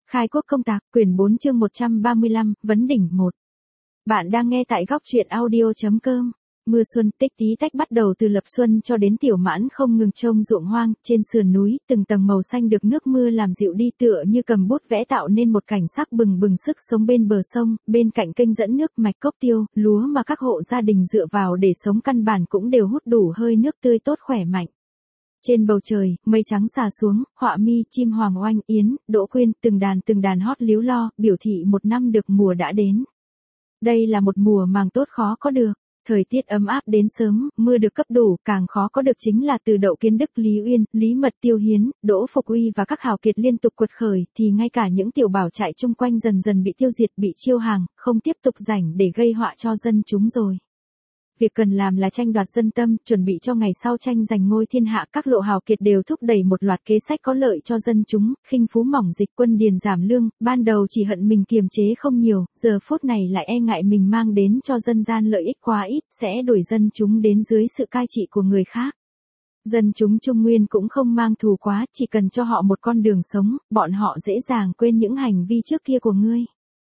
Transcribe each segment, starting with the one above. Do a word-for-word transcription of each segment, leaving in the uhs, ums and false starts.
Khai quốc công tạc, quyển bốn chương một trăm ba mươi lăm, vấn đỉnh một. Bạn đang nghe tại góc truyện audio chấm com. Mưa xuân tích tí tách bắt đầu từ lập xuân cho đến tiểu mãn không ngừng trông ruộng hoang, trên sườn núi, từng tầng màu xanh được nước mưa làm dịu đi tựa như cầm bút vẽ tạo nên một cảnh sắc bừng bừng sức sống bên bờ sông, bên cạnh kênh dẫn nước mạch cốc tiêu, lúa mà các hộ gia đình dựa vào để sống căn bản cũng đều hút đủ hơi nước tươi tốt khỏe mạnh. Trên bầu trời, mây trắng xà xuống, họa mi, chim hoàng oanh, yến, đỗ quyên, từng đàn từng đàn hót líu lo, biểu thị một năm được mùa đã đến. Đây là một mùa màng tốt khó có được. Thời tiết ấm áp đến sớm, mưa được cấp đủ, càng khó có được chính là từ Đậu Kiến Đức, Lý Uyên, Lý Mật, Tiêu Hiến, Đỗ Phục Uy và các hào kiệt liên tục quật khởi, thì ngay cả những tiểu bảo trại chung quanh dần dần bị tiêu diệt, bị chiêu hàng, không tiếp tục rảnh để gây họa cho dân chúng rồi. Việc cần làm là tranh đoạt dân tâm, chuẩn bị cho ngày sau tranh giành ngôi thiên hạ. Các lộ hào kiệt đều thúc đẩy một loạt kế sách có lợi cho dân chúng, khinh phú mỏng dịch, quân điền giảm lương, ban đầu chỉ hận mình kiềm chế không nhiều, giờ phút này lại e ngại mình mang đến cho dân gian lợi ích quá ít, sẽ đuổi dân chúng đến dưới sự cai trị của người khác. Dân chúng Trung Nguyên cũng không mang thù quá, chỉ cần cho họ một con đường sống, bọn họ dễ dàng quên những hành vi trước kia của ngươi.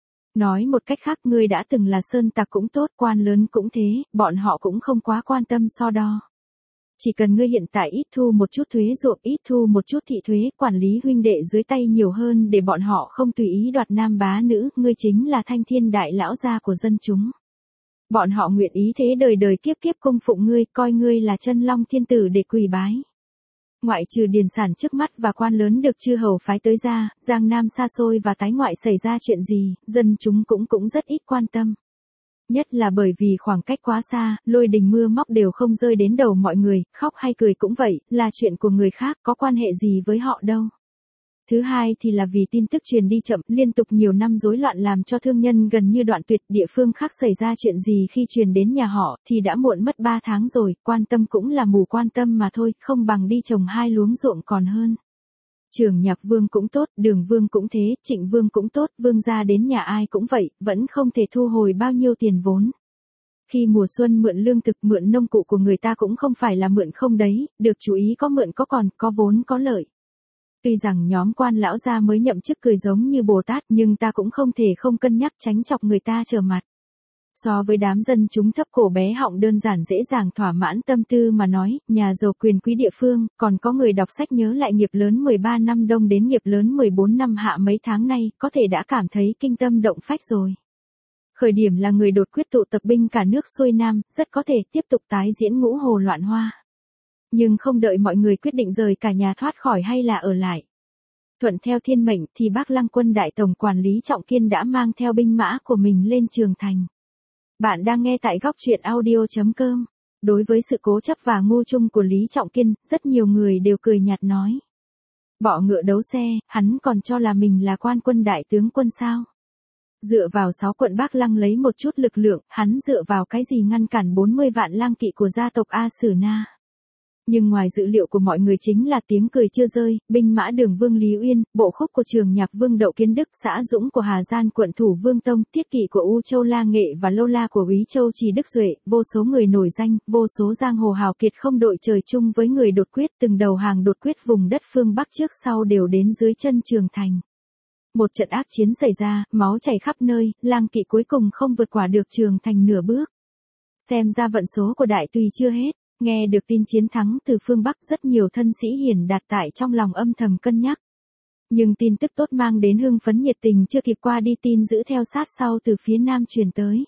Nói một cách khác, ngươi đã từng là sơn tặc cũng tốt, quan lớn cũng thế, bọn họ cũng không quá quan tâm so đo. Chỉ cần ngươi hiện tại ít thu một chút thuế ruộng, ít thu một chút thị thuế, quản lý huynh đệ dưới tay nhiều hơn để bọn họ không tùy ý đoạt nam bá nữ, ngươi chính là thanh thiên đại lão gia của dân chúng. Bọn họ nguyện ý thế đời đời kiếp kiếp cung phụng ngươi, coi ngươi là chân long thiên tử để quỳ bái. Ngoại trừ điền sản trước mắt và quan lớn được chư hầu phái tới ra, Giang Nam xa xôi và tái ngoại xảy ra chuyện gì, dân chúng cũng cũng rất ít quan tâm. Nhất là bởi vì khoảng cách quá xa, lôi đình mưa móc đều không rơi đến đầu mọi người, khóc hay cười cũng vậy, là chuyện của người khác, có quan hệ gì với họ đâu. Thứ hai thì là vì tin tức truyền đi chậm, liên tục nhiều năm rối loạn làm cho thương nhân gần như đoạn tuyệt, địa phương khác xảy ra chuyện gì khi truyền đến nhà họ thì đã muộn mất ba tháng rồi, quan tâm cũng là mù quan tâm mà thôi, không bằng đi trồng hai luống ruộng còn hơn. Trường Nhạc Vương cũng tốt, Đường Vương cũng thế, Trịnh Vương cũng tốt, vương gia đến nhà ai cũng vậy, vẫn không thể thu hồi bao nhiêu tiền vốn. Khi mùa xuân mượn lương thực, mượn nông cụ của người ta cũng không phải là mượn không đấy, được chú ý có mượn có còn, có vốn có lợi. Tuy rằng nhóm quan lão gia mới nhậm chức cười giống như Bồ Tát, nhưng ta cũng không thể không cân nhắc tránh chọc người ta trở mặt. So với đám dân chúng thấp cổ bé họng đơn giản dễ dàng thỏa mãn tâm tư mà nói, nhà giàu quyền quý địa phương, còn có người đọc sách nhớ lại nghiệp lớn mười ba năm đông đến nghiệp lớn mười bốn năm hạ mấy tháng nay, có thể đã cảm thấy kinh tâm động phách rồi. Khởi điểm là người đột quyết tụ tập binh cả nước xuôi nam, rất có thể tiếp tục tái diễn ngũ hồ loạn hoa. Nhưng không đợi mọi người quyết định rời cả nhà thoát khỏi hay là ở lại. Thuận theo thiên mệnh thì Bác Lăng quân đại tổng quản lý Trọng Kiên đã mang theo binh mã của mình lên Trường Thành. Bạn đang nghe tại góc truyện audio chấm com. Đối với sự cố chấp và ngu chung của Lý Trọng Kiên, rất nhiều người đều cười nhạt nói. Bọ ngựa đấu xe, hắn còn cho là mình là quan quân đại tướng quân sao? Dựa vào sáu quận Bác Lăng lấy một chút lực lượng, hắn dựa vào cái gì ngăn cản bốn mươi vạn lang kỵ của gia tộc A Sử Na? Nhưng ngoài dự liệu của mọi người chính là tiếng cười chưa rơi, binh mã Đường Vương Lý Uyên, bộ khúc của Trường Nhạc Vương Đậu Kiến Đức, xã Dũng của Hà Gian quận thủ Vương Tông, thiết kỵ của U Châu La Nghệ và Lô La của Úy Châu Trì Đức Duệ, vô số người nổi danh, vô số giang hồ hào kiệt không đội trời chung với người đột quyết, từng đầu hàng đột quyết vùng đất phương Bắc trước sau đều đến dưới chân Trường Thành. Một trận ác chiến xảy ra, máu chảy khắp nơi, lang kỵ cuối cùng không vượt qua được Trường Thành nửa bước. Xem ra vận số của đại tùy chưa hết. Nghe được tin chiến thắng từ phương Bắc, rất nhiều thân sĩ hiển đạt tại trong lòng âm thầm cân nhắc. Nhưng tin tức tốt mang đến hưng phấn nhiệt tình chưa kịp qua đi, tin giữ theo sát sau từ phía Nam truyền tới.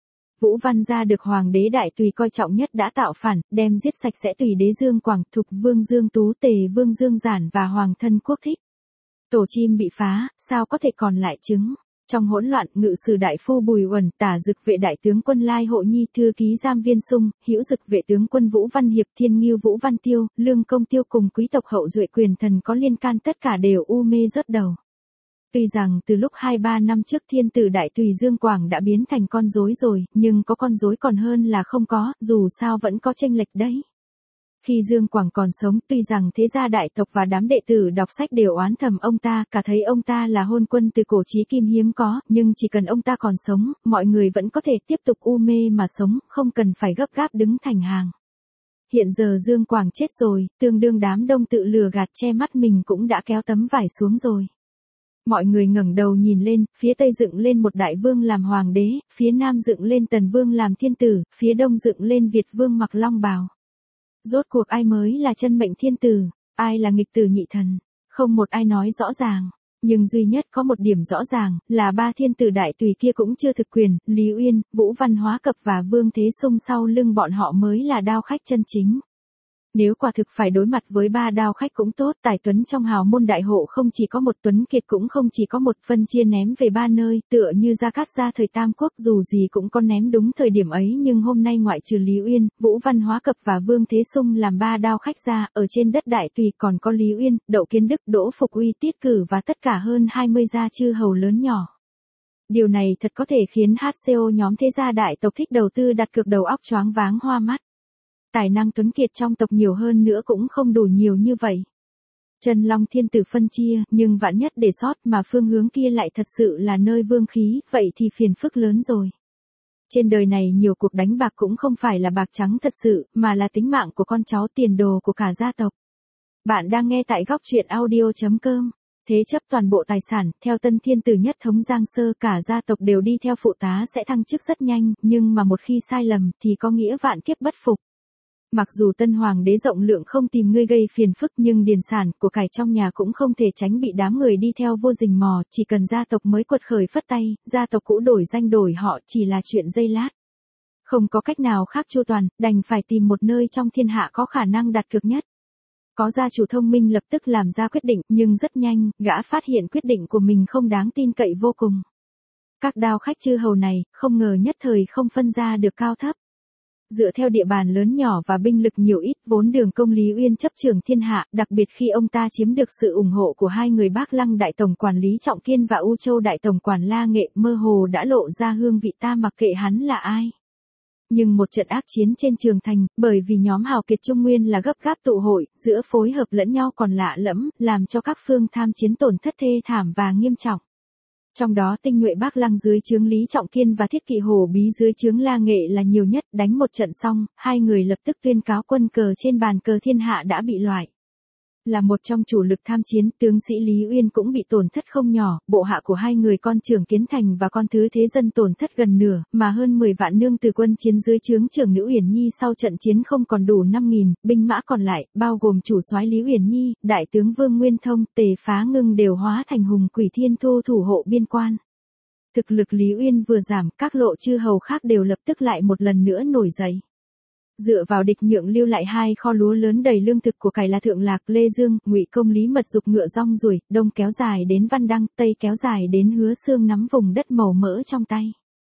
Vũ Văn gia được Hoàng đế đại tùy coi trọng nhất đã tạo phản, đem giết sạch sẽ tùy đế Dương Quảng, Thục Vương Dương Tú Tề Vương Dương Giản và Hoàng thân Quốc Thích. Tổ chim bị phá, sao có thể còn lại trứng? Trong hỗn loạn, ngự sử đại phu Bùi Uẩn, tả dực vệ đại tướng quân Lai Hộ Nhi, thư ký Giam Viên Sung, hữu dực vệ tướng quân Vũ Văn Hiệp, thiên nghiêu Vũ Văn Tiêu, lương công tiêu cùng quý tộc hậu duệ quyền thần có liên can tất cả đều u mê rớt đầu. Tuy rằng từ lúc hai ba năm trước thiên tử đại tùy Dương Quảng đã biến thành con rối rồi, nhưng có con rối còn hơn là không có, dù sao vẫn có chênh lệch đấy. Khi Dương Quảng còn sống, tuy rằng thế gia đại tộc và đám đệ tử đọc sách đều oán thầm ông ta, cả thấy ông ta là hôn quân từ cổ chí kim hiếm có, nhưng chỉ cần ông ta còn sống, mọi người vẫn có thể tiếp tục u mê mà sống, không cần phải gấp gáp đứng thành hàng. Hiện giờ Dương Quảng chết rồi, tương đương đám đông tự lừa gạt che mắt mình cũng đã kéo tấm vải xuống rồi. Mọi người ngẩng đầu nhìn lên, phía tây dựng lên một đại vương làm hoàng đế, phía nam dựng lên tần vương làm thiên tử, phía đông dựng lên Việt vương mặc long bào. Rốt cuộc ai mới là chân mệnh thiên tử, ai là nghịch tử nhị thần, không một ai nói rõ ràng. Nhưng duy nhất có một điểm rõ ràng, là ba thiên tử đại tùy kia cũng chưa thực quyền, Lý Uyên, Vũ Văn Hóa Cập và Vương Thế Sung sau lưng bọn họ mới là đao khách chân chính. Nếu quả thực phải đối mặt với ba đao khách cũng tốt, tài tuấn trong hào môn đại hộ không chỉ có một, Tuấn Kiệt cũng không chỉ có một, phân chia ném về ba nơi, tựa như Gia Cát gia thời Tam Quốc dù gì cũng có ném đúng thời điểm ấy, nhưng hôm nay ngoại trừ Lý Uyên, Vũ Văn Hóa Cập và Vương Thế Sung làm ba đao khách ra, ở trên đất đại tùy còn có Lý Uyên, Đậu Kiến Đức, Đỗ Phục Uy, Tiết Cử và tất cả hơn hai mươi gia chư hầu lớn nhỏ. Điều này thật có thể khiến hát xê o nhóm thế gia đại tộc thích đầu tư đặt cược đầu óc choáng váng hoa mắt. Tài năng tuấn kiệt trong tộc nhiều hơn nữa cũng không đủ nhiều như vậy. Chân Long thiên tử phân chia, nhưng vạn nhất để sót mà phương hướng kia lại thật sự là nơi vương khí, vậy thì phiền phức lớn rồi. Trên đời này nhiều cuộc đánh bạc cũng không phải là bạc trắng thật sự, mà là tính mạng của con cháu, tiền đồ của cả gia tộc. Bạn đang nghe tại góc truyện audio chấm com. Thế chấp toàn bộ tài sản, theo tân thiên tử nhất thống Giang Sơ cả gia tộc đều đi theo phụ tá sẽ thăng chức rất nhanh, nhưng mà một khi sai lầm thì có nghĩa vạn kiếp bất phục. Mặc dù tân hoàng đế rộng lượng không tìm ngươi gây phiền phức nhưng điền sản của cải trong nhà cũng không thể tránh bị đám người đi theo vô rình mò, chỉ cần gia tộc mới quật khởi phất tay, gia tộc cũ đổi danh đổi họ chỉ là chuyện giây lát. Không có cách nào khác chu toàn, đành phải tìm một nơi trong thiên hạ có khả năng đặt cược nhất. Có gia chủ thông minh lập tức làm ra quyết định, nhưng rất nhanh, gã phát hiện quyết định của mình không đáng tin cậy vô cùng. Các đao khách chư hầu này, không ngờ nhất thời không phân ra được cao thấp. Dựa theo địa bàn lớn nhỏ và binh lực nhiều ít, vốn Đường Công Lý Uyên chấp trưởng thiên hạ, đặc biệt khi ông ta chiếm được sự ủng hộ của hai người Bác Lăng đại tổng quản Lý Trọng Kiên và U Châu đại tổng quản La Nghệ, mơ hồ đã lộ ra hương vị ta mặc kệ hắn là ai. Nhưng một trận ác chiến trên Trường Thành, bởi vì nhóm hào kiệt Trung Nguyên là gấp gáp tụ hội, giữa phối hợp lẫn nhau còn lạ lẫm, làm cho các phương tham chiến tổn thất thê thảm và nghiêm trọng. Trong đó tinh nhuệ Bác Lăng dưới trướng Lý Trọng Kiên và Thiết Kỵ Hổ Bí dưới trướng La Nghệ là nhiều nhất, đánh một trận xong, hai người lập tức tuyên cáo quân cờ trên bàn cờ thiên hạ đã bị loại. Là một trong chủ lực tham chiến, tướng sĩ Lý Uyên cũng bị tổn thất không nhỏ, bộ hạ của hai người con trưởng Kiến Thành và con thứ Thế Dân tổn thất gần nửa, mà hơn mười vạn nương từ quân chiến dưới trướng trưởng nữ Uyển Nhi sau trận chiến không còn đủ năm nghìn, binh mã còn lại, bao gồm chủ soái Lý Uyển Nhi, đại tướng Vương Nguyên Thông, Tề Phá Ngưng đều hóa thành hùng quỷ thiên thu thủ hộ biên quan. Thực lực Lý Uyên vừa giảm, các lộ chư hầu khác đều lập tức lại một lần nữa nổi dậy. Dựa vào địch nhượng lưu lại hai kho lúa lớn đầy lương thực của cải là Thượng Lạc, Lê Dương, Ngụy Công Lý Mật dục ngựa rong ruổi, đông kéo dài đến Văn Đăng, tây kéo dài đến Hứa Xương nắm vùng đất màu mỡ trong tay.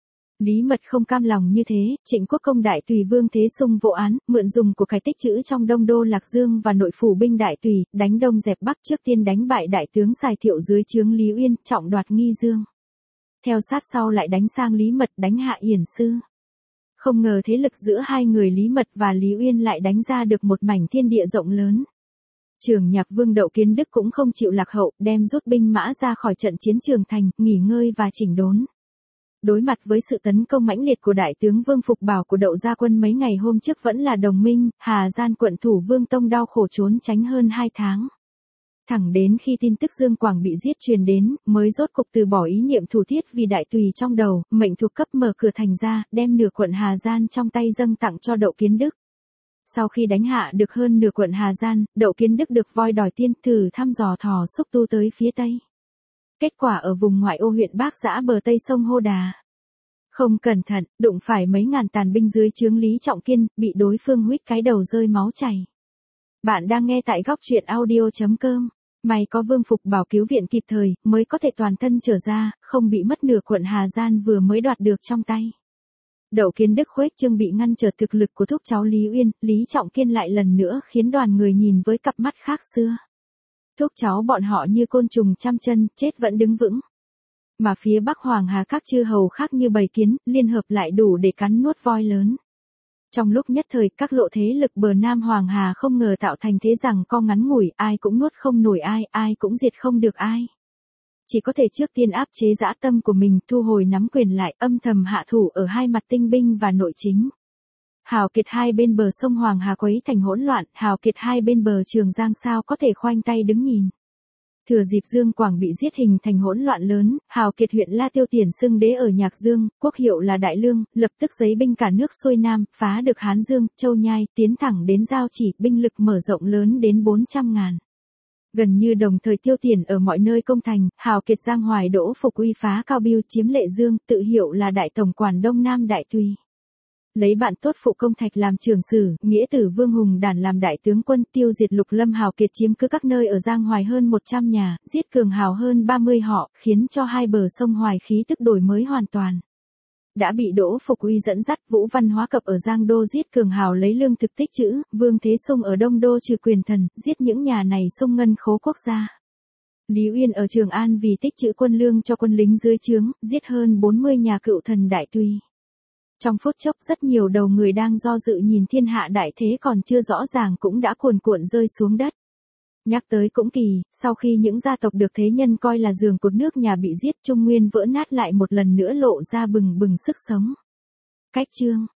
Lý Mật không cam lòng như thế, Trịnh Quốc công đại tùy Vương Thế Sung vô án, mượn dùng của cải tích trữ trong Đông đô Lạc Dương và nội phủ binh đại tùy, đánh đông dẹp bắc, trước tiên đánh bại đại tướng Sài Thiệu dưới trướng Lý Uyên, trọng đoạt Nghi Dương. Theo sát sau lại đánh sang Lý Mật, đánh hạ Yển Sư. Không ngờ thế lực giữa hai người Lý Mật và Lý Uyên lại đánh ra được một mảnh thiên địa rộng lớn. Trường Nhạc Vương Đậu Kiến Đức cũng không chịu lạc hậu, đem rút binh mã ra khỏi trận chiến Trường Thành, nghỉ ngơi và chỉnh đốn. Đối mặt với sự tấn công mãnh liệt của đại tướng Vương Phục Bảo của Đậu gia quân mấy ngày hôm trước vẫn là đồng minh, Hà Gian quận thủ Vương Tông đau khổ trốn tránh hơn hai tháng. Thẳng đến khi tin tức Dương Quảng bị giết truyền đến, mới rốt cục từ bỏ ý niệm thủ thiết vì đại tùy trong đầu, mệnh thuộc cấp mở cửa thành ra, đem nửa quận Hà Gian trong tay dâng tặng cho Đậu Kiến Đức. Sau khi đánh hạ được hơn nửa quận Hà Gian, Đậu Kiến Đức được voi đòi tiên thử thăm dò thò xúc tu tới phía tây. Kết quả ở vùng ngoại ô huyện Bác Giã bờ tây sông Hô Đà. Không cẩn thận, đụng phải mấy ngàn tàn binh dưới trướng Lý Trọng Kiên, bị đối phương huýt cái đầu rơi máu chảy. Bạn đang nghe tại góc truyện audio chấm com. May có Vương Phục Bảo cứu viện kịp thời, mới có thể toàn thân trở ra, không bị mất nửa quận Hà Gian vừa mới đoạt được trong tay. Đậu Kiến Đức khuếch trương bị ngăn trở thực lực của thúc cháu Lý Uyên, Lý Trọng Kiên lại lần nữa khiến đoàn người nhìn với cặp mắt khác xưa. Thúc cháu bọn họ như côn trùng trăm chân, chết vẫn đứng vững. Mà phía Bắc Hoàng Hà các chư hầu khác như bầy kiến, liên hợp lại đủ để cắn nuốt voi lớn. Trong lúc nhất thời, các lộ thế lực bờ Nam Hoàng Hà không ngờ tạo thành thế rằng co ngắn ngủi, ai cũng nuốt không nổi ai, ai cũng diệt không được ai. Chỉ có thể trước tiên áp chế dã tâm của mình, thu hồi nắm quyền lại, âm thầm hạ thủ ở hai mặt tinh binh và nội chính. Hào kiệt hai bên bờ sông Hoàng Hà quấy thành hỗn loạn, hào kiệt hai bên bờ Trường Giang sao có thể khoanh tay đứng nhìn. Thừa dịp Dương Quảng bị giết hình thành hỗn loạn lớn, hào kiệt huyện La Tiêu tiền xưng đế ở Nhạc Dương, quốc hiệu là Đại Lương, lập tức giấy binh cả nước xuôi nam, phá được Hán Dương, Châu Nhai, tiến thẳng đến Giao Chỉ, binh lực mở rộng lớn đến bốn trăm ngàn. Gần như đồng thời Tiêu Tiền ở mọi nơi công thành, hào kiệt Giang Hoài Đỗ Phục uy phá Cao Biêu chiếm Lệ Dương, tự hiệu là Đại Tổng quản Đông Nam Đại Tùy. Lấy bạn tốt Phụ Công Thạch làm trưởng sử, nghĩa tử Vương Hùng Đản làm đại tướng quân, tiêu diệt Lục Lâm hào kiệt chiếm cứ các nơi ở Giang Hoài hơn một trăm nhà, giết cường hào hơn ba mươi họ, khiến cho hai bờ sông Hoài khí tức đổi mới hoàn toàn. Đã bị Đỗ Phục uy dẫn dắt, Vũ Văn Hóa Cập ở Giang Đô giết cường hào lấy lương thực tích trữ, Vương Thế Sung ở Đông Đô trừ quyền thần, giết những nhà này sung ngân khố quốc gia. Lý Uyên ở Trường An vì tích trữ quân lương cho quân lính dưới trướng, giết hơn bốn mươi nhà cựu thần Đại Tùy. Trong phút chốc rất nhiều đầu người đang do dự nhìn thiên hạ đại thế còn chưa rõ ràng cũng đã cuồn cuộn rơi xuống đất. Nhắc tới cũng kỳ, sau khi những gia tộc được thế nhân coi là giường cột nước nhà bị giết, Trung Nguyên vỡ nát lại một lần nữa lộ ra bừng bừng sức sống. Cách chương